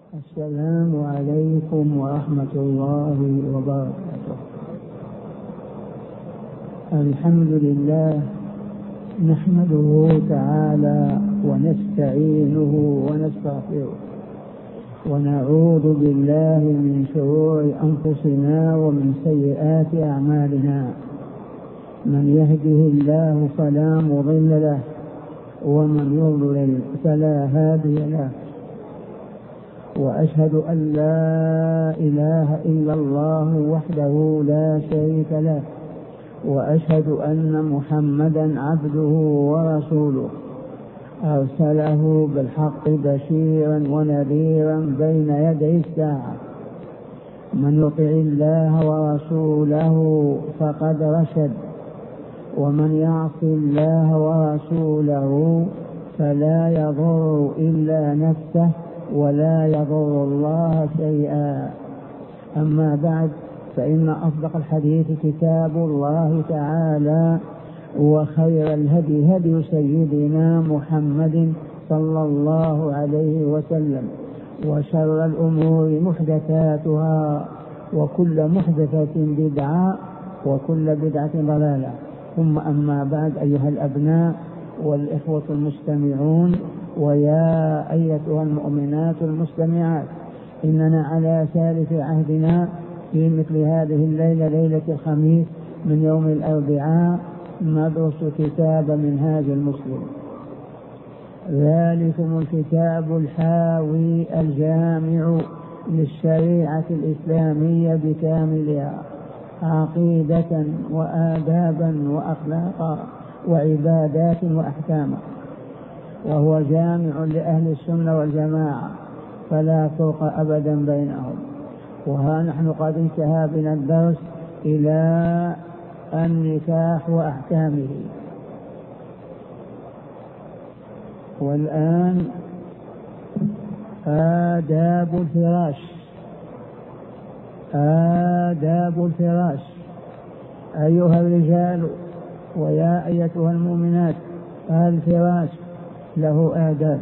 السلام عليكم ورحمة الله وبركاته. الحمد لله نحمده تعالى ونستعينه ونستغفره ونعوذ بالله من شرور أنفسنا ومن سيئات أعمالنا. من يهده الله فلا مضل له ومن يضلل فلا هادي له، وأشهد أن لا إله إلا الله وحده لا شريك له، وأشهد أن محمدا عبده ورسوله أرسله بالحق بشيرا ونذيرا بين يدي الساعة. من يطع الله ورسوله فقد رشد، ومن يعص الله ورسوله فلا يضر إلا نفسه ولا يضر الله شيئا. أما بعد، فإن أصدق الحديث كتاب الله تعالى، وخير الهدي هدي سيدنا محمد صلى الله عليه وسلم، وشر الأمور محدثاتها، وكل محدثة بدعة، وكل بدعة ضلالة. ثم أما بعد، أيها الأبناء والإخوة المستمعون، ويا أيتها المؤمنات المستمعات، إننا على ثالث عهدنا في مثل هذه الليلة، ليلة الخميس من يوم الأربعاء، ندرس كتاب منهاج المسلم. ذلكم الكتاب الحاوي الجامع للشريعة الإسلامية بكاملها، عقيدة وآدابا وأخلاقا وعبادات وأحكاما، وهو جامع لأهل السنة والجماعة، فلا فرق أبدا بينهم. وها نحن قد انتهى بنا الدرس إلى النكاح وأحكامه، والآن آداب الفراش. آداب الفراش أيها الرجال ويا أيتها المؤمنات، الفراش له آداب.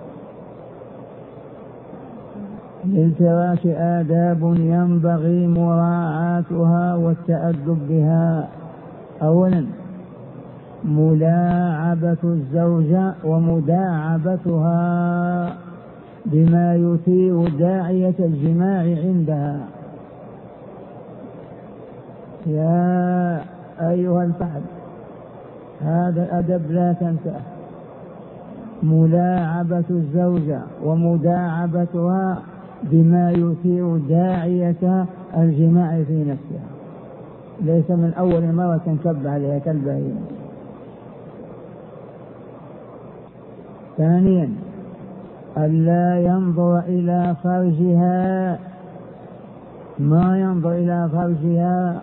للفراش آداب ينبغي مراعاتها والتأدب بها. أولا، ملاعبة الزوجة ومداعبتها بما يثير داعية الجماع عندها. يا أيها الفحل، هذا الأدب لا تنساه. ملاعبة الزوجة ومداعبتها بما يثير داعية الجماع في نفسها، ليس من أول مرة تنكب عليها كالبهيمة. ثانيا، ألا ينظر إلى فرجها، ما ينظر إلى فرجها،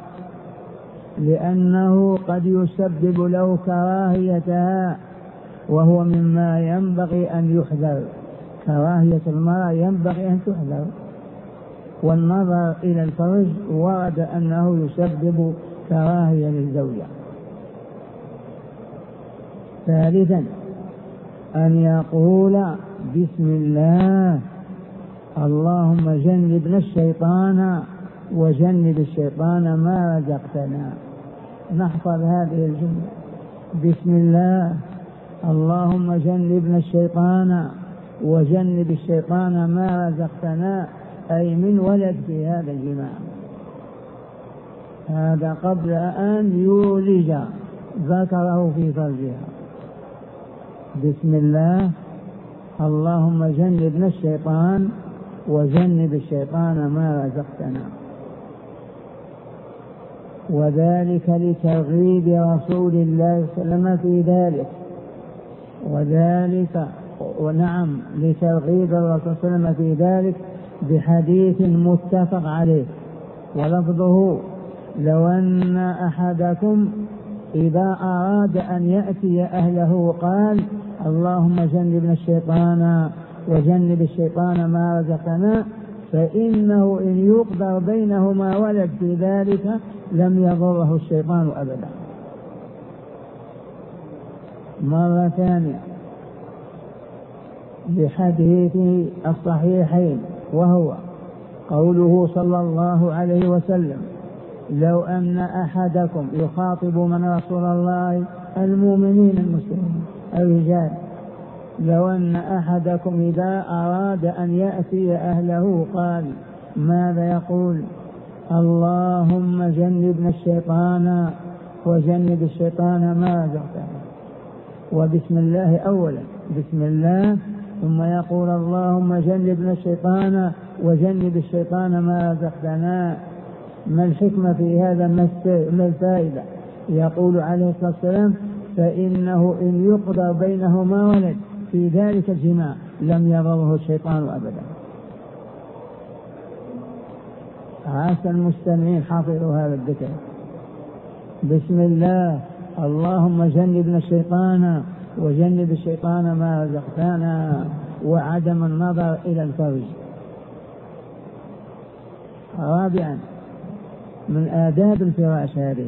لأنه قد يسبب له كراهيتها، وهو مما ينبغي أن يحذر. كراهية المرأة ينبغي أن تحذر، والنظر إلى الفرج ورد أنه يسبب كراهية للزوجة. ثالثا، أن يقول بسم الله، اللهم جنبنا الشيطان وجنب الشيطان ما رزقتنا. نحفظ هذه الجملة: بسم الله، اللهم جنبنا الشيطان وجنب الشيطان ما رزقتنا، أي من ولد في هذا الجماع. هذا قبل أن يولج ذكره في فرجها. بسم الله، اللهم جنبنا الشيطان وجنب الشيطان ما رزقتنا. وذلك لترغيب رسول الله صلى الله عليه وسلم في ذلك، لترغيب الرسول صلى الله عليه وسلم في ذلك بحديث متفق عليه، ولفظه: لو أن أحدكم إذا أراد أن يأتي أهله قال اللهم جنبنا الشيطان وجنب الشيطان ما رزقنا، فإنه إن يقدر بينهما ولد في ذلك لم يضره الشيطان أبدا. مرة ثانية، بحديث الصحيحين وهو قوله صلى الله عليه وسلم: لو أن أحدكم يخاطب من رسول الله المؤمنين المسلمين الرجال، لو أن أحدكم إذا أراد أن يأتي أهله قال ماذا يقول؟ اللهم جنبنا الشيطان وجنب الشيطان ما رزقتنا، وبسم الله أولا، بسم الله، ثم يقول اللهم جنبنا الشيطان وجنب الشيطان ما رزقتنا. ما الحكمة في هذا؟ ما الفائدة؟ يقول عليه الصلاة والسلام: فإنه إن يقدر بينهما ولد في ذلك الجماع لم يضره الشيطان أبدا. عسى المستمعين حافظوا هذا الذكر: بسم الله، اللهم جنبنا الشيطان وجنب الشيطان ما رزقتنا، وعدم النظر إلى الفرج. رابعا من آداب الفراش هذه: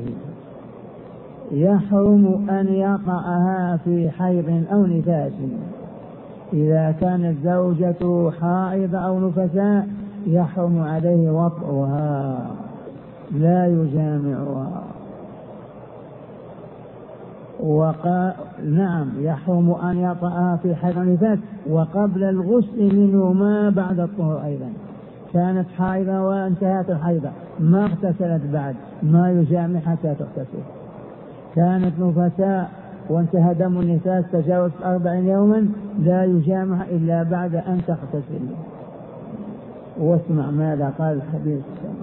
يحرم أن يقعها في حيض أو نفاس. إذا كانت زوجته حائض أو نفساء يحرم عليه وطئها، لا يجامعها. نعم، يحرم أن يطأها في حيض ونفاس وقبل الغسل منهما بعد الطهر أيضا. كانت حائضة وانتهت الحيضة ما اغتسلت بعد، ما يجامع حتى تغتسل. كانت نفساء وانتهى دم النفاس تجاوز 40 يوما لا يجامع إلا بعد أن تغتسل. واسمع ماذا قال الحديث: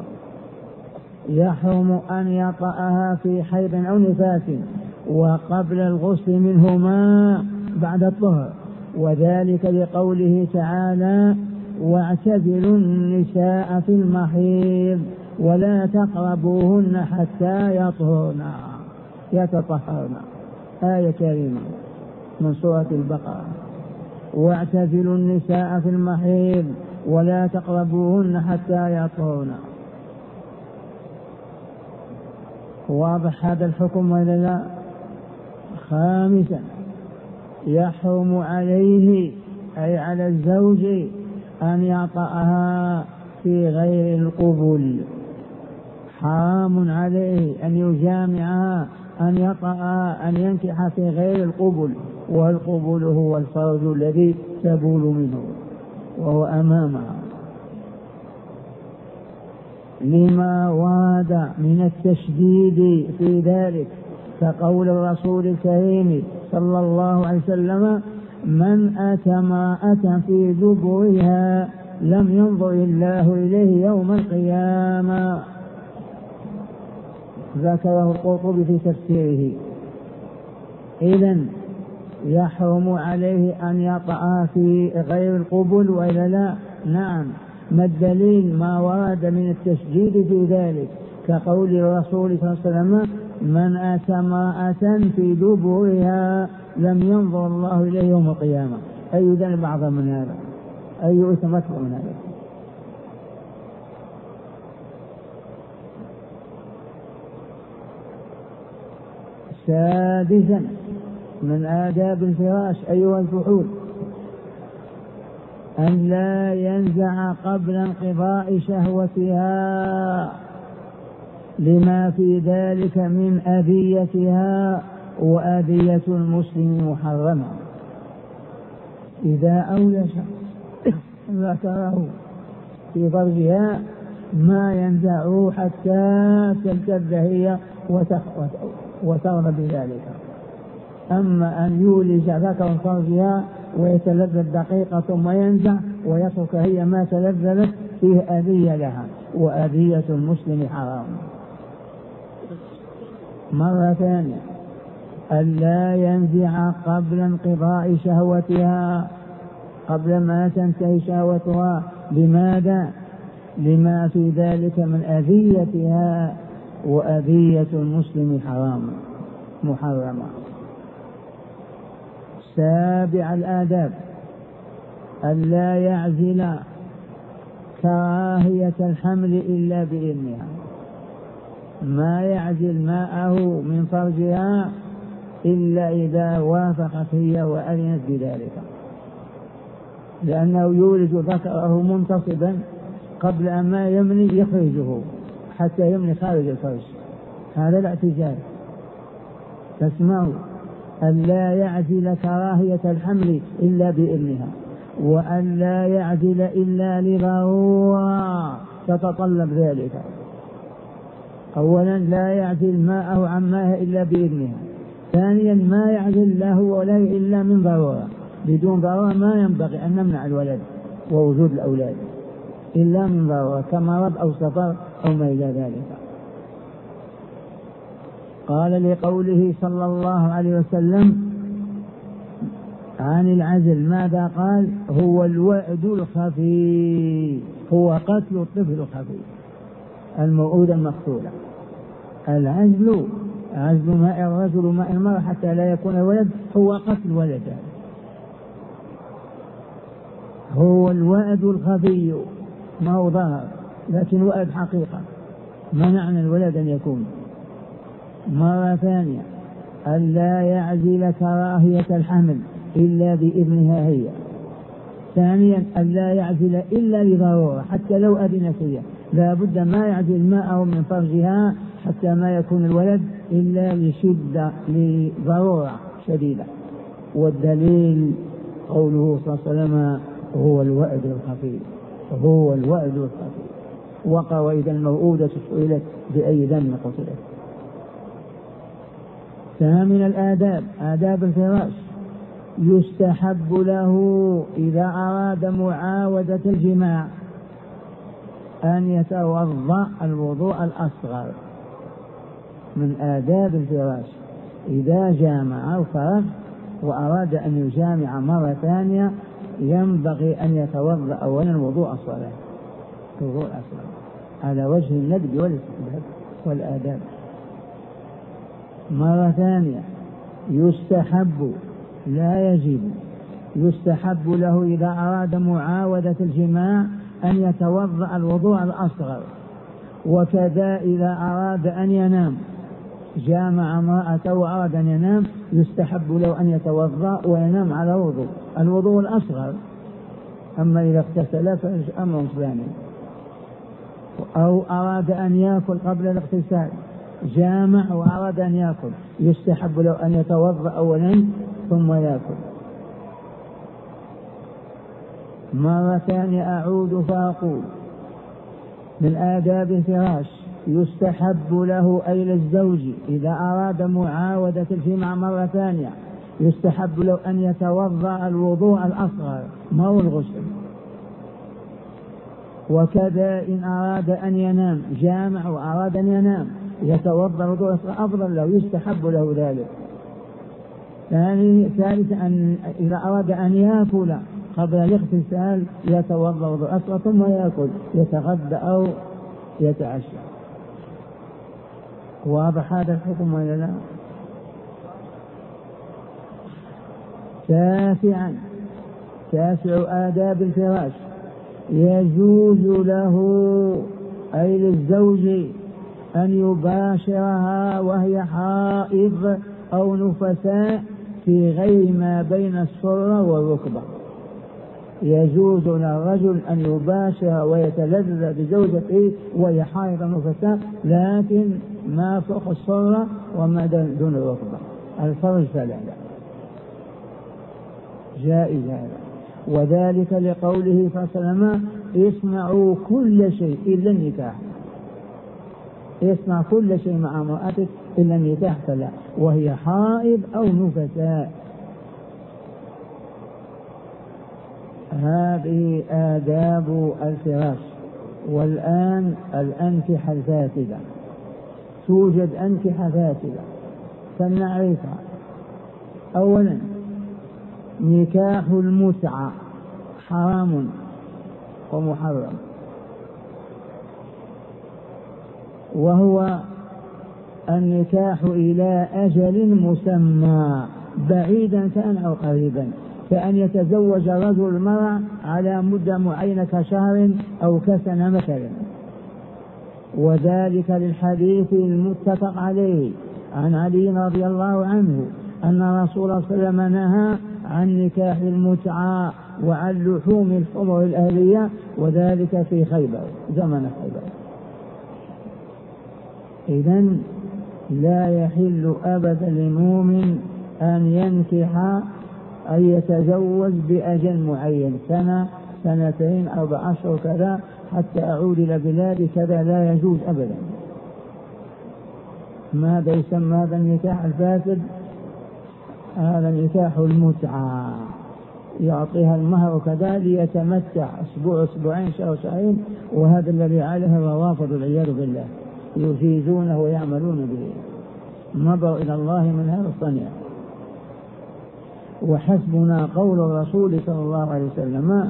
يحرم أن يطأها في حيض أو نفاس وقبل الغسل منهما بعد الطهر، وذلك لقوله تعالى: واعتزلوا النساء في المحيض ولا تقربوهن حتى يطهرن يتطهرن. آية كريمة من سورة البقرة: واعتزلوا النساء في المحيض ولا تقربوهن حتى يطهرن. واضح هذا الحكم ولا لا؟ خامسا يحرم عليه أي على الزوج أن يطأها في غير القبل. حرام عليه أن يجامعها، أن يطأها، أن ينكح في غير القبل، والقبل هو الفرج الذي تبول منه وهو أمامها، لما ورد من التشديد في ذلك، كقول الرسول الكريم صلى الله عليه وسلم: من أتى امرأة في دبرها لم ينظر الله إليه يوم القيامة. ذكره القرطبي في تفسيره. إذن يحرم عليه أن يطأ في غير القبل وإلا لا؟ نعم. ما الدليل؟ ما ورد من التشديد في ذلك، كقول الرسول صلى الله عليه وسلم: من أتى امرأة في دبرها لم ينظر الله إليه يوم القيامة. أي ذنب أعظم من هذا؟ أي إثم أكبر من هذا؟ سادسا من آداب الفراش أيها الفحول: أن لا ينزع قبل انقضاء شهوتها، لما في ذلك من أذيتها، وأذية المسلم محرمة. إذا أولى ذكره في فرجها ما ينزعه حتى تلتذ هي وترضى بذلك. أما أن يولج ذكر فرجها ويتلذذ دقيقة ثم ينزع ويترك هي ما تلذذت فيه أذية لها، وأذية المسلم حرام. مرة ثانية: ألا ينزع قبل انقضاء شهوتها، قبل ما تنتهي شهوتها. لماذا؟ لما في ذلك من أذيتها، وأذية المسلم حرام محرمة. سابع الآداب: ألا يعزل كراهية الحمل إلا بإذنها، ما يعزل ماءه من فرجها إلا إذا وافقت هي وأذنت بذلك. لأنه يولد ذكره منتصبا قبل أن ما يمني يخرجه حتى يمني خارج الفرج، هذا الاعتزال. تسمعوا أن لا يعزل كراهية الحمل إلا بإذنها، وأن لا يعزل إلا لضرورة تتطلب ذلك. أولا لا يعزل ماءه عن ماءه إلا بإذنها. ثانيا ما يعزل له ولا إلا من ضرورة، بدون ضرورة ما ينبغي أن نمنع الولد ووجود الأولاد إلا من ضرورة كمرض أو سفر أو ما إلى ذلك. قال لقوله صلى الله عليه وسلم عن العزل ماذا قال؟ هو الوأد الخفي، هو قتل الطفل الخفي الموؤودة المقتولة. العزل عزل ماء الرجل وماء المرأة حتى لا يكون ولد، هو قتل ولده، هو الوأد الخفي، ما هو ظاهر لكن وأد حقيقة، منعنا الولد أن يكون. مرة ثانية أن لا يعزل كراهية الحمل إلا بإذنها هي. ثانيا أن لا يعزل إلا لضرورة، حتى لو أذنت هي لا بد ما يعزل ماءه من فرجها حتى ما يكون الولد إلا لشدة لضرورة شديدة. والدليل قوله صلى الله عليه وسلم هو الوأد الخفي، هو الوأد الخفي. وقع وإذا الموءودة سئلت بأي ذنب قتلت. فمن الآداب آداب الفراش يستحب له إذا أراد معاودة الجماع أن يتوضأ الوضوء الأصغر. من آداب الفراش إذا جامع أو فرغ وأراد أن يجامع مرة ثانية ينبغي أن يتوضأ أولا الوضوء الصغير، الوضوء الأصغر على وجه الندب والاستحباب والآداب. مرة ثانية يستحب لا يجب، يستحب له إذا أراد معاودة الجماع أن يتوضأ الوضوء الأصغر. وكذا إذا أراد أن ينام جامع امرأته وأراد أن ينام يستحب له أن يتوضأ وينام على الوضوء الأصغر. أما إذا اغتسل فأمر ثاني. أو أراد أن يأكل قبل الاغتسال جامع وأراد أن يأكل يستحب له أن يتوضأ أولا ثم يأكل. مرة ثانية أعود فأقول من آداب الفراش يستحب له أي للزوج إذا أراد معاودة الجماع مرة ثانية يستحب له أن يتوضأ الوضوء الأصغر ما هو الغسل. وكذا إن أراد أن ينام جامع وأراد أن ينام يتوضأ الوضوء الأصغر أفضل له، يستحب له ذلك. ثالثا أن إذا أراد أن يأكل قبل الاغتسال يتوضأ الوضوء الأصغر ثم يأكل يتغدى أو يتعشى. واضح هذا الحكم ولا لا؟ تاسع آداب الفراش يجوز له أي للزوج أن يباشرها وهي حائض أو نفساء في غير ما بين السرة والركبة. يجوز للرجل أن يباشر ويتلذذ بزوجته وهي حائض أو نفساء لكن ما فوق السرة وما دون الركبة، الفرج فلا لا، جائز هذا. وذلك لقوله صلى الله عليه وسلم اصنعوا كل شيء إلا النكاح، اصنع كل شيء مع امرأتك إلا النكاح فلا، وهي حائض أو نفساء. هذه آداب الفراش. والآن الأنكحة الفاسدة، توجد أنكحة فاسدة فلنعرفها. أولا نكاح المتعة حرام ومحرم، وهو النكاح إلى أجل مسمى بعيدا كان أو قريبا، كأن يتزوج رجل المرأة على مدة معينة كشهر أو كسنة مثلا. وذلك للحديث المتفق عليه عن علي رضي الله عنه أن رسول الله صلى الله عليه وسلم نهى عن نكاح المتعة وعن لحوم الحمر الأهلية، وذلك في خيبر زمن خيبر. إذن لا يحل أبدا لمؤمن أن ينكح أن يتزوج بأجل معين، سنة 2 4 أشهر كذا حتى أعود إلى بلادي كذا، لا يجوز أبدا. ماذا يسمى هذا النكاح الفاسد؟ هذا نكاح المتعة، يعطيها المهر كذا ليتمتع أسبوع 2 شهر 2 وهذا الذي عليه الروافض والعياذ بالله يجيزونه ويعملون به. نظر إلى الله من هذا الصنيع. وحسبنا قول الرسول صلى الله عليه وسلم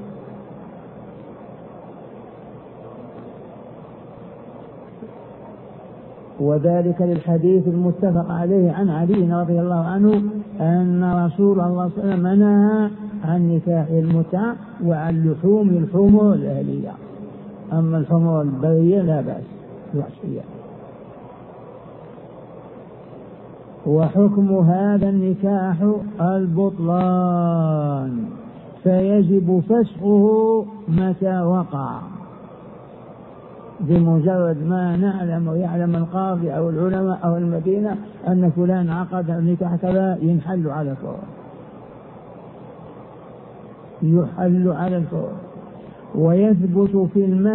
وذلك للحديث المتفق عليه عن علي رضي الله عنه أن رسول الله صلى الله عليه وسلم نهى عن نكاح المتعة وعن لحوم الحمر الأهلية. أما الحمر البرية لا بأس الوحشية. وحكم هذا النكاح البطلان، فيجب فسخه متى وقع، بمجرد ما نعلم ويعلم القاضي أو العلماء أو المدينة أن فلان عقد النكاح كذا ينحل على الفور، يحل على الفور. ويثبت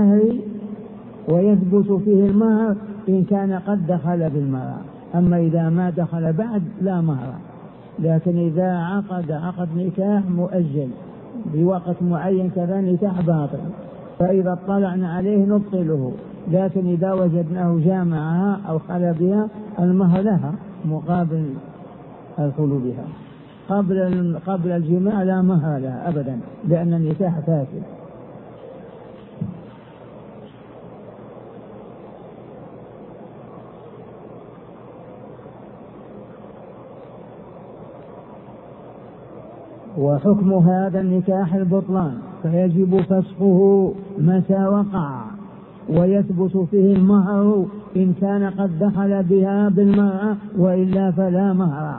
فيه المهر إن كان قد دخل بالمرأة. أما إذا ما دخل بعد لا مهر، لكن إذا عقد نكاح مؤجل بوقت معين كذا نكاح باطل، فإذا اطلعنا عليه نبطله، لكن إذا وجدناه جامعها أو خلى بها المهر لها مقابل الخلو بها. قبل الجماع لا مهر لها أبدا، لأن النكاح فاسد. وحكم هذا النكاح البطلان، فيجب فسخه متى وقع، ويثبت فيه المهر إن كان قد دخل بها بالمرأة، وإلا فلا مهر.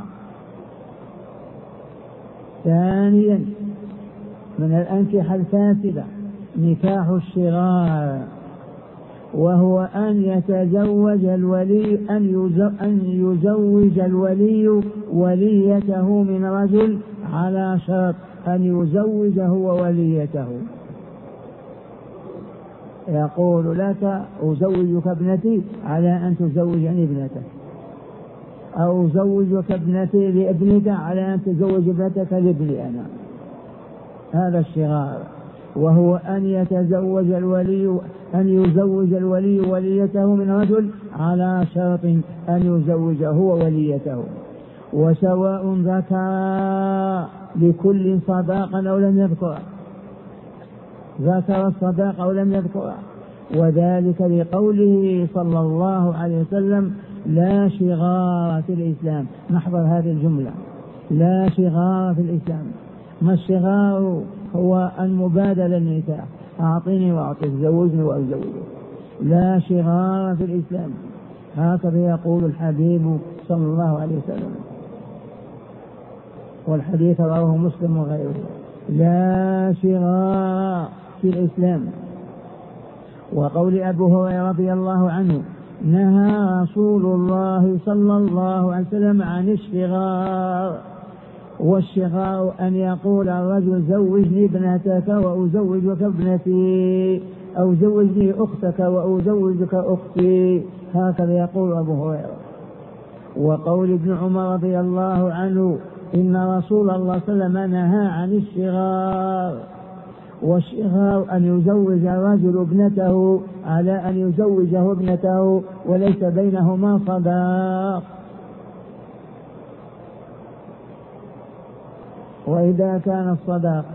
ثانيا من الأنكحة الفاسدة نكاح الشغار، وهو أن يتزوج الولي أن يزوج الولي وليته من رجل على شرط أن يزوجه ووليته. يقول لك أزوجك ابنتي على أن تزوجني ابنتك، أو أزوجك ابنتي لابنك على أن تزوج ابنتك لابني أنا. هذا الشغار، وهو أن يتزوج أن يزوج الولي وليته من رجل على شرط أن يزوجه ووليته، وسواء ذكر لكل صداقا أو لم يذكر، ذكر الصداق أو لم يذكر. وذلك لقوله صلى الله عليه وسلم لا شغار في الإسلام. نحضر هذه الجملة، لا شغار في الإسلام. ما الشغار؟ هو المبادلة للنكاح، أعطيني وأعطيك، زوجني وأزوجك. لا شغار في الإسلام، هكذا يقول الحبيب صلى الله عليه وسلم، والحديث رواه مسلم وغيره. لا شغار في الإسلام. وقول أبو هريرة رضي الله عنه نهى رسول الله صلى الله عليه وسلم عن الشغار. والشغار أن يقول الرجل زوجني ابنتك وأزوجك ابنتي، أو زوجني أختك وأزوجك أختي، هكذا يقول أبو هريرة. وقول ابن عمر رضي الله عنه إن رسول الله صلى الله عليه وسلم نهى عن الشغار. والشغار أن يزوج الرجل ابنته على أن يزوجه ابنته وليس بينهما صداق. وإذا كان الصداق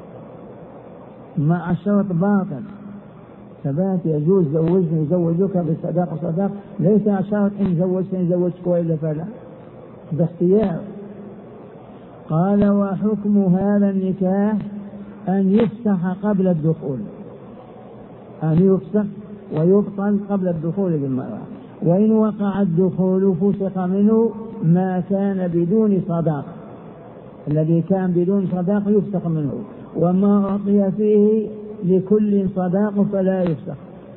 مع الشرط باطل ثبات يجوز زوجني زوجك بالصداق صداق، ليس شرط إن زوجتك وإلا فلا، باختيار. قال وحكم هذا النكاح أن يفسخ قبل الدخول، أن يفسخ ويبطل قبل الدخول بالمرأة. وإن وقع الدخول فسخ منه ما كان بدون صداق، الذي كان بدون صداق يفسخ منه. وما أعطي فيه لكل صداق فلا يفسخ.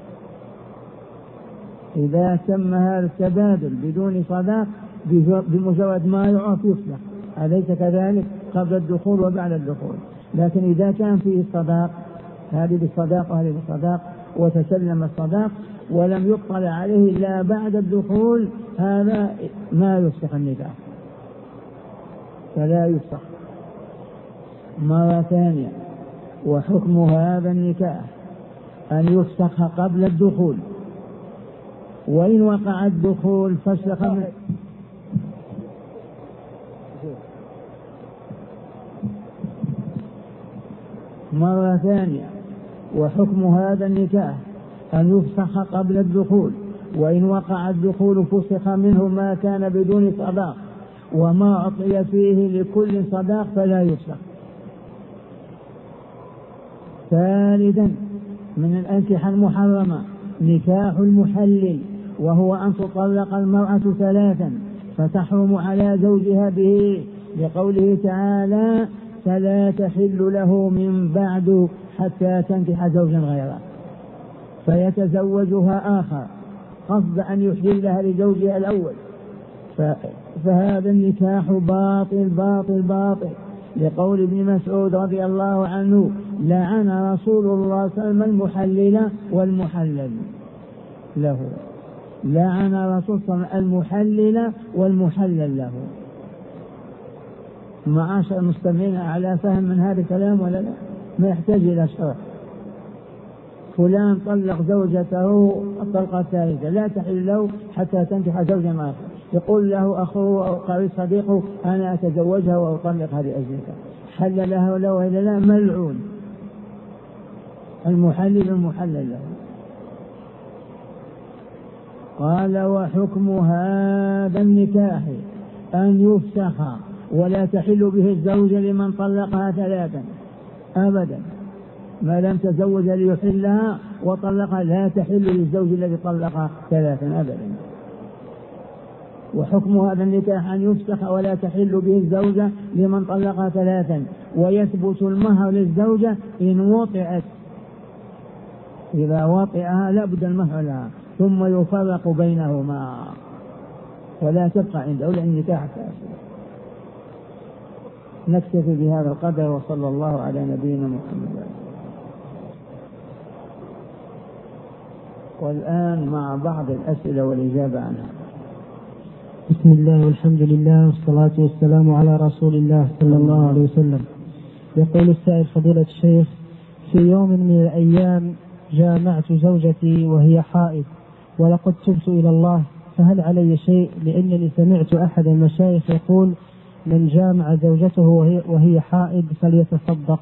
إذا تم هذا التبادل بدون صداق بمجرد ما يعطي يفسخ، أليس كذلك؟ قبل الدخول وبعد الدخول. لكن إذا كان فيه صداق، هذه بالصداق وهذه بالصداق، وتسلم الصداق ولم يطلع عليه إلا بعد الدخول، هذا ما يفسخ النكاح، فلا يفسخ. مرة ثانية، وحكم هذا النكاح أن يفسخ قبل الدخول، وإن وقع الدخول فسخ مرة ثانية، وحكم هذا النكاح أن يفسخ قبل الدخول، وإن وقع الدخول فسخ منه ما كان بدون صداق، وما أعطي فيه لكل صداق فلا يفسخ. ثالثا من الأنكحة المحرمة نكاح المحلل، وهو أن تطلق المرأة ثلاثا فتحرم على زوجها به، لقوله تعالى: فلا تحل له من بعد حتى تنكح زوجا غيره، فيتزوجها آخر قصد أن يحللها لزوجها الأول، فهذا النكاح باطل باطل باطل، لقول ابن مسعود رضي الله عنه: لعن رسول الله صلى الله عليه وسلم المحلل والمحلل له. لعن رسول الله المحلل والمحلل له. معاشر المستمعين على فهم من هذا الكلام ولا لا؟ ما يحتاج إلى شرح. فلان طلق زوجته الطلقة الثالثة، لا تحل له حتى تنكح زوجا آخر، يقول له أخوه أو قريب صديقه: أنا أتزوجها وأطلقها لأجلك، حل لها ولا إلا لا؟ ملعون المحلل المحلل له. قال: وحكم هذا النكاح أن يفسخ ولا تحل به الزوجة لمن طلقها ثلاثا أبدا، ما لم تزوج ليحلها وطلقها لا تحل للزوج الذي طلقها ثلاثا أبدا. وحكم هذا النكاح أن يفسخ ولا تحل به الزوجة لمن طلقها ثلاثا، ويثبت المهر للزوجة إن وطئت، إذا وطئها لابد المهر لها، ثم يفرق بينهما ولا تبقى عنده لأن النكاح فاسد. نكتفي بهذا القدر، وصلى الله على نبينا محمد. والآن مع بعض الأسئلة والإجابة عنها. بسم الله والحمد لله والصلاة والسلام على رسول الله صلى الله عليه وسلم. يقول السائل: فضيلة الشيخ، في يوم من الأيام جامعت زوجتي وهي حائض ولقد تبت إلى الله، فهل علي شيء؟ لأنني سمعت أحد المشايخ يقول: من جامع زوجته وهي حائض فليتصدق.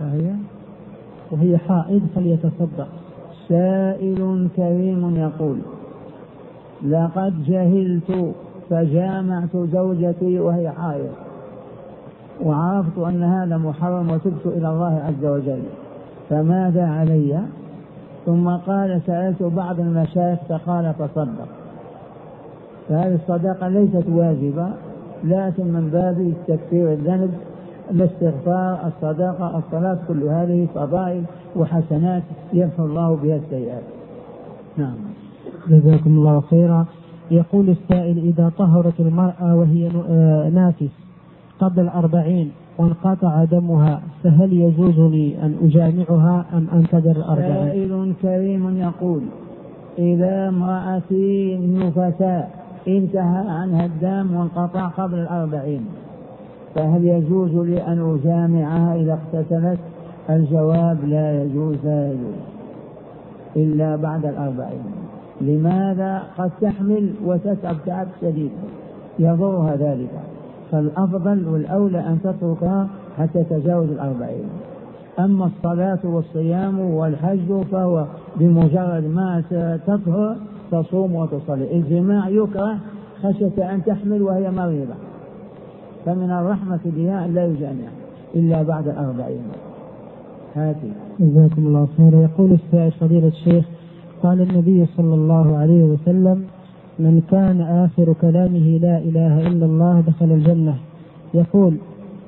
وهي حائض فليتصدق. سائل كريم يقول: لقد جهلت فجامعت زوجتي وهي حائض، وعرفت أن هذا محرم وتبت إلى الله عز وجل، فماذا علي؟ ثم قال: سألت بعض المشايخ فقال: تصدق. فهذه الصدقة ليست واجبة، لكن من باب تكفير الذنب، الاستغفار، الصدقة، الصلاة، كل هذه فضائل وحسنات يمحو الله بها السيئات. نعم. جزاكم الله خيرا. يقول السائل: إذا طهرت المرأة وهي نافس قبل 40 وانقطع دمها، فهل يجوز لي أن أجامعها أم أنتظر 40؟ سائل كريم يقول: إذا امرأتي نفساء انتهى عنها الدم وانقطع قبل 40، فهل يجوز لي أن أجامعها إذا اغتسلت؟ الجواب: لا يجوز، لا يجوز إلا بعد 40. لماذا؟ قد تحمل وتتعب تعب شديد يضرها ذلك، فالأفضل والأولى أن تتركها حتى تجاوز 40. أما الصلاة والصيام والحج فهو بمجرد ما تطهر تصوم وتصلي. الجماع يكره خشية أن تحمل وهي مريضة، فمن الرحمة بها أن لا يجامع إلا بعد 40. هاتي. جزاكم الله خيرا. يقول السائل: فضيلة الشيخ، قال النبي صلى الله عليه وسلم: من كان آخر كلامه لا إله إلا الله دخل الجنة. يقول: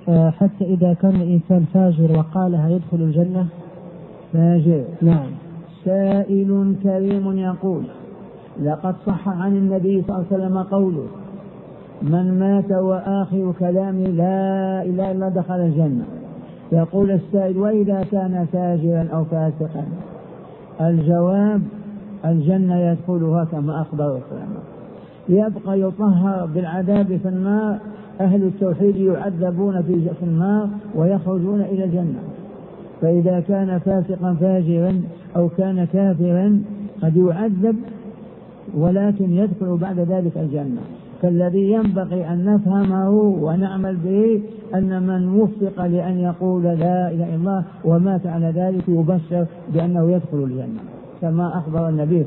حتى إذا كان الإنسان فاجر وقالها يدخل الجنة؟ فاجر. نعم. سائل كريم يقول: لقد صح عن النبي صلى الله عليه وسلم قوله: من مات وآخر كلامه لا إله إلا الله دخل الجنة. يقول السائل: وإذا كان فاجرا أو فاسقا؟ الجواب: الجنة يدخلها كما أخبر العلماء. يبقى يطهر بالعذاب في النار. أهل التوحيد يعذبون في النار ويخرجون إلى الجنة. فإذا كان فاسقا فاجرا أو كان كافرا قد يعذب ولكن يدخل بعد ذلك الجنة. فالذي ينبغي أن نفهمه ونعمل به أن من وفق لأن يقول لا إله إلا الله ومات على ذلك يبشر بأنه يدخل الجنة كما أخبر النبي.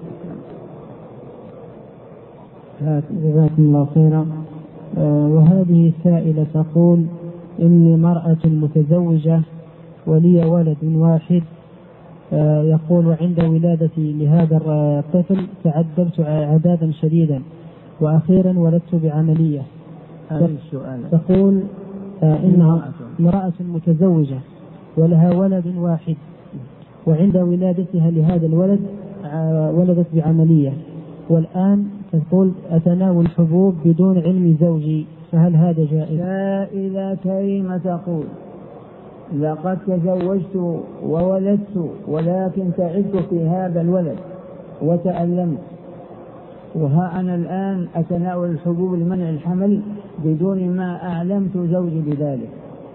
جزاكم الله خيرا. وهذه سائلة تقول: إني مرأة متزوجة ولي ولد واحد. يقول: وعند ولادتي لهذا الطفل تعذبت عذابا شديدا وأخيرا ولدت بعملية. تقول إنها امرأة متزوجة ولها ولد واحد، وعند ولادتها لهذا الولد ولدت بعملية، والآن تقول أتناول حبوب بدون علم زوجي، فهل هذا جائز؟ سائلة كريمة تقول: لقد تزوجت وولدت ولكن تعبت في هذا الولد وتألمت، وها أنا الآن أتناول الحبوب لمنع الحمل بدون ما أعلمت زوجي بذلك.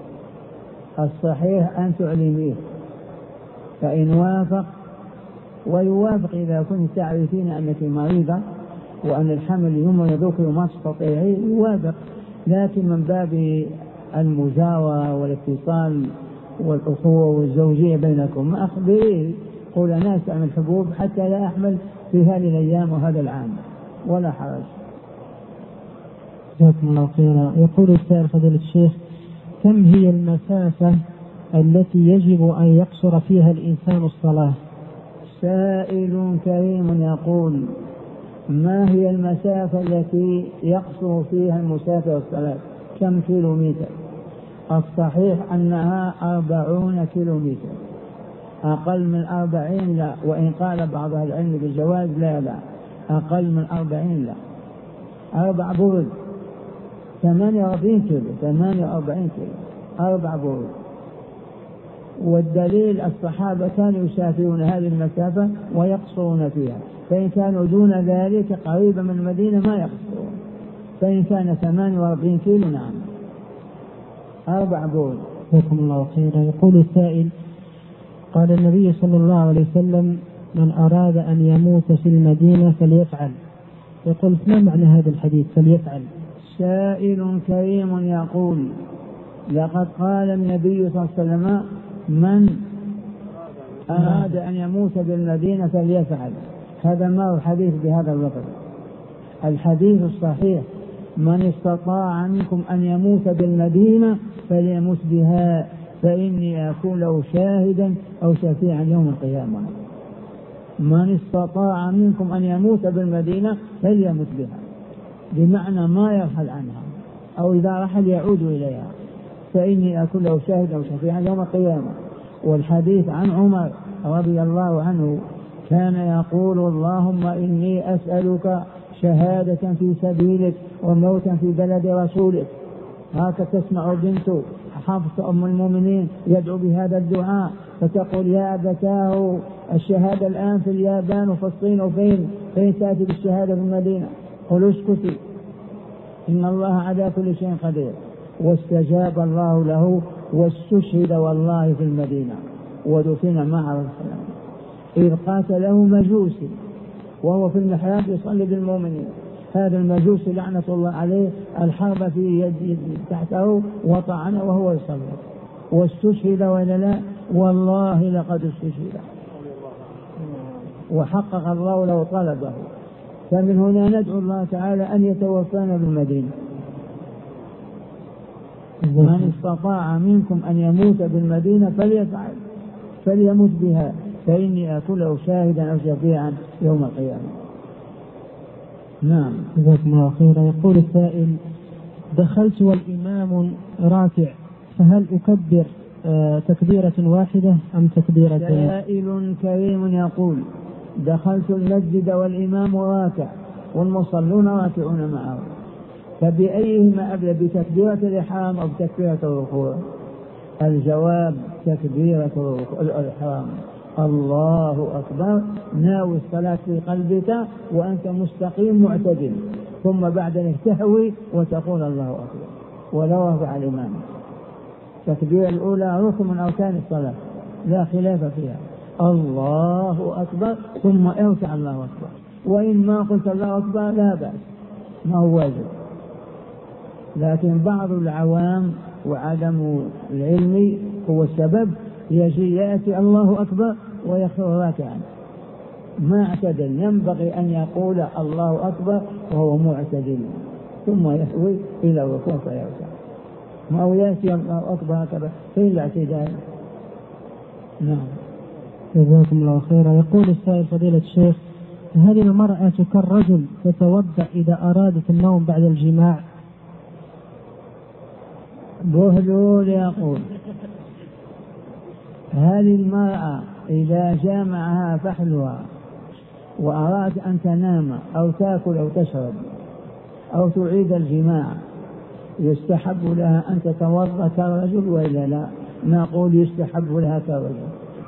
الصحيح أن تعلميه، فإن وافق ويوافق إذا كنت تعرفين أنك مريضة وأن الحمل يمرضك وما تستطيعي يوافق، لكن من باب المجاورة والاتصال والأخوة والزوجية بينكم أخبريه، قول أنا أستعمل الحبوب حتى لا أحمل في هذه الأيام وهذا العام ولا حرج. جزاكم الله خيرا. يقول السائل: فضيلة الشيخ، كم هي المسافة التي يجب أن يقصر فيها الإنسان الصلاة؟ سائل كريم يقول: ما هي المسافة التي يقصر فيها المسافر الصلاة؟ كم كيلومتر؟ الصحيح أنها 40 كيلومتر. أقل من 40 لا، وإن قال بعض العلم بالجواز لا، أقل من 40 لا. 4 برد 48 كيلو، 48 كيلو 4 برد. والدليل الصحابة كانوا يسافرون هذه المسافة ويقصرون فيها، فإن كانوا دون ذلك قريبا من المدينة ما يقصرون، فإن كان 48 كيلو نعم 4 برد. جزاكم الله خيرا. يقول السائل: قال النبي صلى الله عليه وسلم: من أراد أن يموت في المدينة فليفعل. يقول: ما معنى هذا الحديث فليفعل؟ سائل كريم يقول: لقد قال النبي صلى الله عليه وسلم: من أراد أن يموت بالمدينة فليفعل. هذا ما هو الحديث بهذا اللفظ. الحديث الصحيح: من استطاع منكم أن يموت بالمدينة فليمت بها فإني أكون له شاهدا أو شفيعا يوم القيامة. من استطاع منكم أن يموت بالمدينة فليمت بها، بمعنى ما يرحل عنها، أو إذا رحل يعود إليها، فإني أكون له شاهدا أو شفيعا يوم القيامة. والحديث عن عمر رضي الله عنه كان يقول: اللهم إني أسألك شهادة في سبيلك وموتا في بلد رسولك. هكذا تسمع بنت حفصة أم المؤمنين يدعو بهذا الدعاء، فتقول: يا أبتاه الشهادة الآن في اليابان وفي الصين وفين تأتي بالشهادة في المدينة؟ قل اسكتي، إن الله على كل شيء قدير. واستجاب الله له واستشهد والله في المدينة ودفن معه السلام، إذ قاتله مجوسي وهو في المحراب يصلي بالمؤمنين. هذا المجوسي لعنة الله عليه الحرب في يد تحته وطعنه وهو يصلي، واستشهد ولا لا؟ والله لقد استشهد، وحقق الله له طلبه. فمن هنا ندعو الله تعالى أن يتوفانا بالمدينة. من استطاع منكم أن يموت بالمدينة فليفعل، فليمت بها فإني أكون له شاهدا أو شفيعا يوم القيامة. نعم. جزاكم الله خيرا. يقول السائل: دخلت والإمام راكع فهل أكبر تكبيرة واحدة أم تكبيرتين؟ سائل كريم يقول: دخلت المسجد والإمام راكع والمصلون راكعون معه، فبأيهما أبدأ، بتكبيرة الإحرام أو بتكبيرة الركوع؟ الجواب: تكبيرة الإحرام. الله أكبر، ناوي الصلاة في قلبك وأنت مستقيم معتدل، ثم بعد ذلك تهوي وتقول الله أكبر ولو رفع الإمام. التكبيرة الأولى ركن من أركان الصلاة لا خلاف فيها، الله أكبر ثم اركع الله أكبر، وإن ما قلت الله أكبر لا بأس، ما هو واجب. لكن بعض العوام وعدم العلم هو السبب، يأتي الله أكبر ويخر راكعا ما اعتدل. ينبغي أن يقول الله أكبر وهو معتدل ثم يهوي إلى الركوع فيركع، ما هو يأتي الله أكبر هكذا في الاعتدال. نعم. جزاكم الله خيرا. يقول السائل: فضيلة الشيخ، هل المرأة كالرجل تتوضأ إذا أرادت النوم بعد الجماع؟ بهلول يقول: هل المرأة إذا جامعها فحلها وأراد أن تنام أو تأكل أو تشرب أو تعيد الجماع يستحب لها أن تتوضأ كالرجل وإلا لا؟ نقول يستحب لها كالرجل.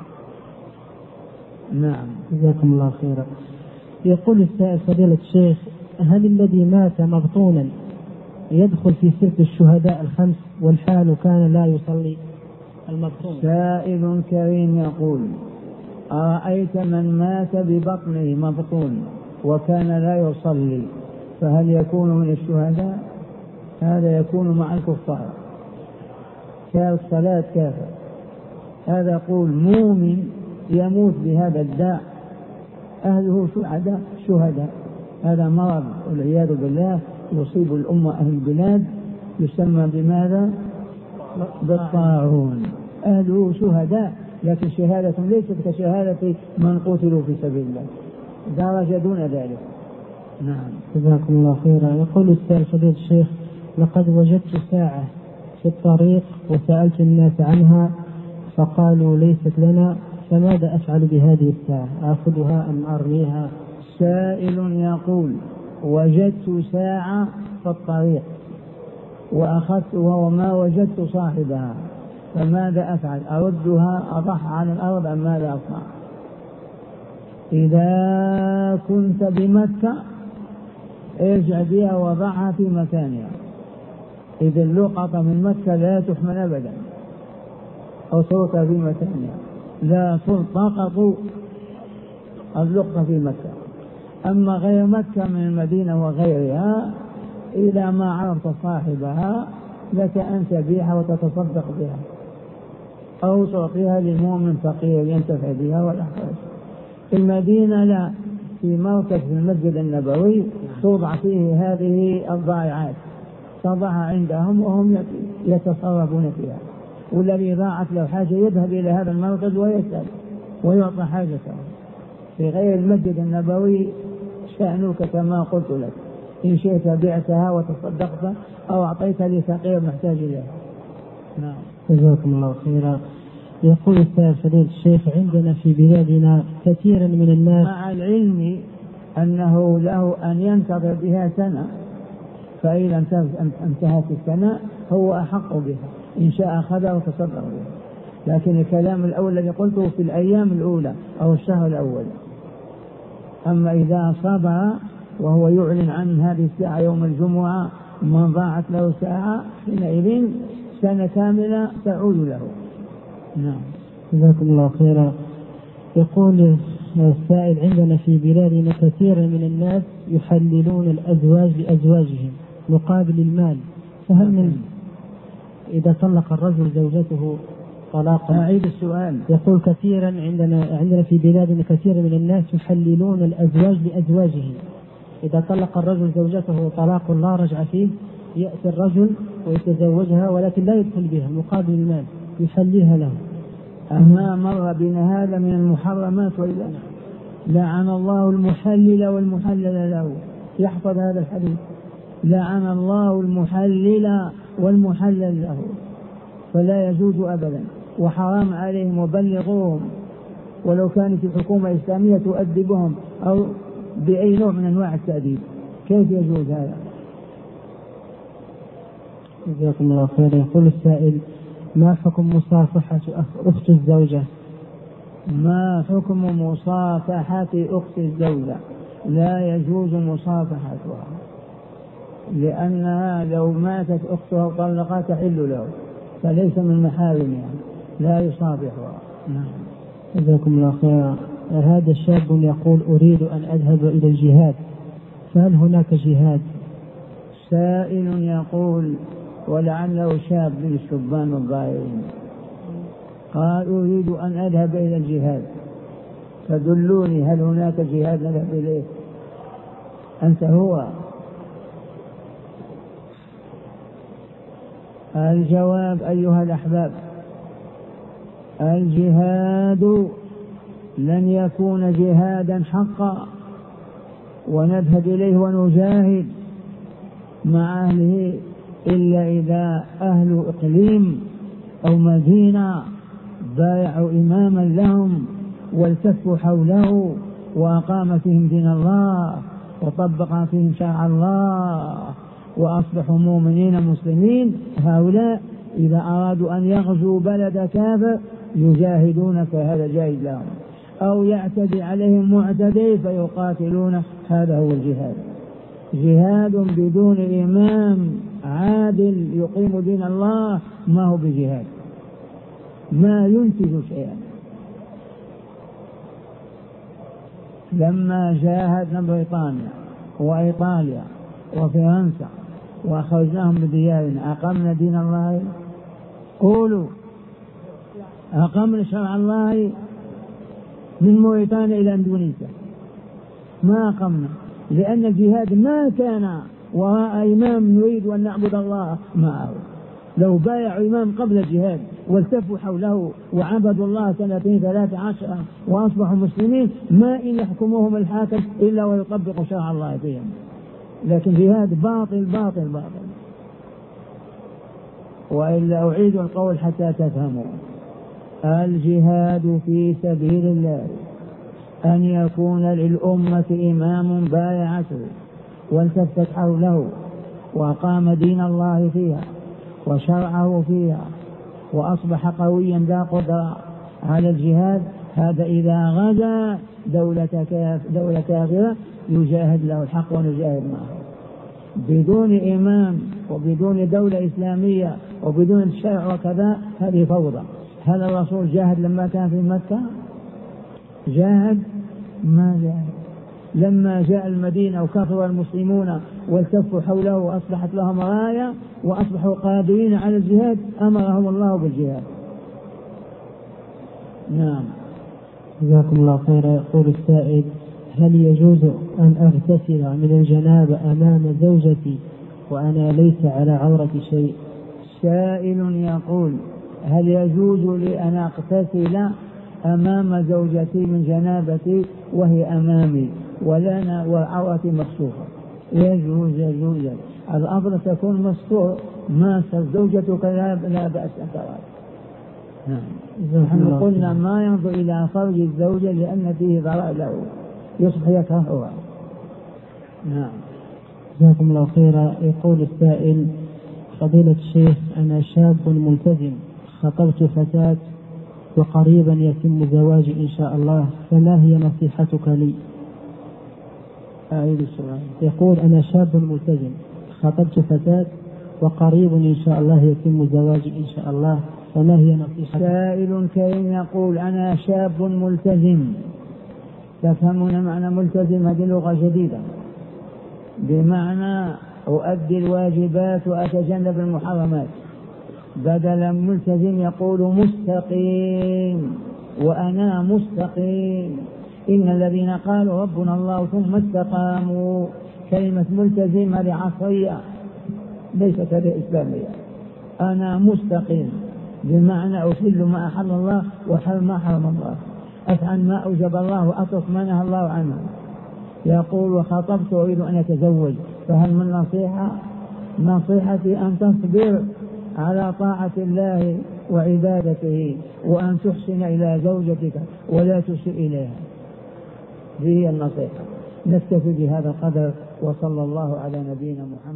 نعم. جزاكم الله خيرا. يقول السائل: فضيلة الشيخ، هل الذي مات مبطونا يدخل في سلك الشهداء الخمس والحال كان لا يصلي المبطون؟ سائل كريم يقول: أرأيت من مات ببطنه مبطون وكان لا يصلي فهل يكون من الشهداء؟ هذا يكون مع الكفار، كالصلاة كافر. هذا يقول مؤمن يموت بهذا الداء أهله شهداء. هذا مرض والعياذ بالله يصيب الأمة أهل البلاد، يسمى بماذا؟ بالطاعون. أهله شهداء، لكن شهادة ليست كشهادة من قتلوا في سبيل الله، درجة دون ذلك. نعم. جزاكم الله خيرا. يقول السائل: فضيلة الشيخ، لقد وجدت ساعة في الطريق وسألت الناس عنها فقالوا ليست لنا، فماذا أفعل بهذه الساعة؟ آخذها أم أرميها؟ سائل يقول: وجدت ساعة في الطريق وأخذتها وما وجدت صاحبها، فماذا أفعل؟ أردها أضعها على الأرض أم ماذا أصنع؟ إذا كنت بمكة ارجع بها وضعها في مكانها، إذا اللقطة من مكة لا تحمل أبدا، أو تركها في مكانها، لا تلتقط اللقطة في مكة. أما غير مكة من المدينة وغيرها إذا ما عرفت صاحبها لك أن تبيعها وتتصدق بها أو تعطيها للمؤمن فقير ينتفع بها ولا حرج. في المدينة لا، في مركز في المسجد النبوي توضع فيه هذه الضائعات، تضعها عندهم وهم يتصرفون فيها، والذي ضاعت له حاجة يذهب إلى هذا المركز ويسأل ويعطى حاجته. في غير المسجد النبوي شأنك كما قلت لك، إن شئت بعتها وتصدقت أو أعطيتها لفقير محتاج إليها. نعم. جزاكم الله خيرا. يقول السائل: فضيلة الشيخ، عندنا في بلادنا كثيرا من الناس، مع العلم أنه له أن ينتظر بها سنة، فإذا انتهت السنة هو أحق بها، إن شاء أخذها وتصدق بها. لكن الكلام الأول الذي قلته في الأيام الأولى أو الشهر الأول. أما إذا صبر وهو يعلن عن هذه الساعة يوم الجمعة من ضاعت له ساعة، حينئذ سنة كاملة تعود له. نعم. جزاكم الله خيرا. يقول السائل: عندنا في بلادنا كثيرا من الناس يحللون الأزواج لأزواجهم مقابل المال، فهل من إذا طلق الرجل زوجته طلاقا؟ أعيد السؤال. يقول كثيرا عندنا في بلادنا كثير من الناس يحللون الأزواج لأزواجهم، إذا طلق الرجل زوجته طلاق لا رجع فيه يأتي الرجل ويتزوجها ولكن لا يدخل بها مقابل المال، يحللها له. أما مر بنا هذا من المحرمات وإلا لعن الله المحلل والمحلل له. يحفظ هذا الحديث: لعن الله المحلل والمحلل له. فلا يجوز أبدا، وحرام عليهم وبلغوهم، ولو كانت الحكومة الإسلامية تؤدبهم أو بأي نوع من أنواع التأديب. كيف يجوز هذا؟ جزاكم الله خيرا. يقول السائل: ما حكم مصافحة أخت الزوجة؟ ما حكم مصافحة أخت الزوجة؟ لا يجوز مصافحتها، لأنها لو ماتت أختها وطلقها تحل له، فليس من محارمها، لا يصافحها. نعم. جزاكم الله خيرا. هذا شاب يقول: أريد أن أذهب إلى الجهاد، فهل هناك جهاد؟ سائل يقول، ولعله شاب من الشبان الظاهرين، قال: أريد أن أذهب إلى الجهاد، فدلوني هل هناك جهاد نذهب إليه؟ أنت هو. الجواب أيها الأحباب: الجهاد لن يكون جهادا حقا ونذهب إليه ونجاهد مع أهله إلا إذا أهل إقليم أو مدينة بايعوا إماما لهم والتفوا حوله وأقام فيهم دين الله وطبق فيهم شرع الله وأصبحوا مؤمنين مسلمين. هؤلاء إذا أرادوا أن يغزوا بلد كافر يجاهدون، فهذا جائز لهم، أو يعتدي عليهم معتدي فيقاتلون، هذا هو الجهاد. جهاد بدون إمام عادل يقيم دين الله ما هو بجهاد، ما ينتج شيئا. لما جاهدنا بريطانيا وإيطاليا وفرنسا وأخرجناهم بديارنا أقمنا دين الله؟ قولوا أقمنا شرع الله من موريتانيا إلى إندونيسيا؟ ما أقمنا، لأن الجهاد ما كان وراء إمام نريد أن نعبد الله معه. لو بايعوا إمام قبل الجهاد والتفوا حوله وعبدوا الله 13 وأصبحوا مسلمين ما إن يحكمهم الحاكم إلا ويطبق شرع الله فيهم. لكن جهاد باطل باطل باطل. وإلا أعيد القول حتى تفهموا: الجهاد في سبيل الله أن يكون للأمة إمام بايعته والتفت حوله وقام دين الله فيها وشرعه فيها وأصبح قويا ذا قدرة على الجهاد. هذا إذا غزا دولة كافرة يجاهد له الحق ونجاهد معه. بدون إمام وبدون دولة إسلامية وبدون الشرع وكذا هذه فوضى. هل الرسول جاهد لما كان في مكة؟ جاهد؟ ما جاهد. لما جاء المدينة وكثر المسلمون والتفوا حوله وأصبحت لهم راية وأصبحوا قادرين على الجهاد أمرهم الله بالجهاد. نعم. جزاكم الله خيرا. يقول السائل: هل يجوز أن أغتسل من الجنابة أمام زوجتي وأنا ليس على عورتي شيء؟ سائل يقول: هل يجوز لي أن أغتسل أمام زوجتي من جنابتي وهي أمامي ولنا وعورتي مكشوفة؟ يجوز. الأفضل تكون مستور، ما زوجتك لا بأس أن تراك. نحن قلنا ما ينظر إلى فرج الزوجة لأن فيه ضرر له يصبح يكرهها. نعم. جزاكم الله خيرا. يقول السائل: فضيلة الشيخ، أنا شاب ملتزم خطبت فتاة وقريبا يتم زواجي إن شاء الله، فما هي نصيحتك لي؟ أعيد السؤال. يقول: أنا شاب ملتزم خطبت فتاة وقريب إن شاء الله يتم زواجي إن شاء الله، فما هي نصيحتك؟ سائل كريم يقول: أنا شاب ملتزم. تفهمون معنى ملتزم؟ هذه لغة جديدة، بمعنى أؤدي الواجبات وأتجنب المحرمات. بدل ملتزم يقول مستقيم، وأنا مستقيم. إن الذين قالوا ربنا الله ثم استقاموا. كلمة ملتزم هذه عصرية ليست هذه إسلامية. أنا مستقيم بمعنى أحل ما أحل الله وحرم ما حرم الله، أفعل ما أوجب الله وأترك ما نهى الله عنه. يقول: وخطبت أريد أن أتزوج، فهل من نصيحة؟ نصيحتي أن تصبر على طاعة الله وعبادته، وأن تحسن إلى زوجتك ولا تسيء إليها. هذه النصيحة. نكتفي بهذا القدر، وصلى الله على نبينا محمد.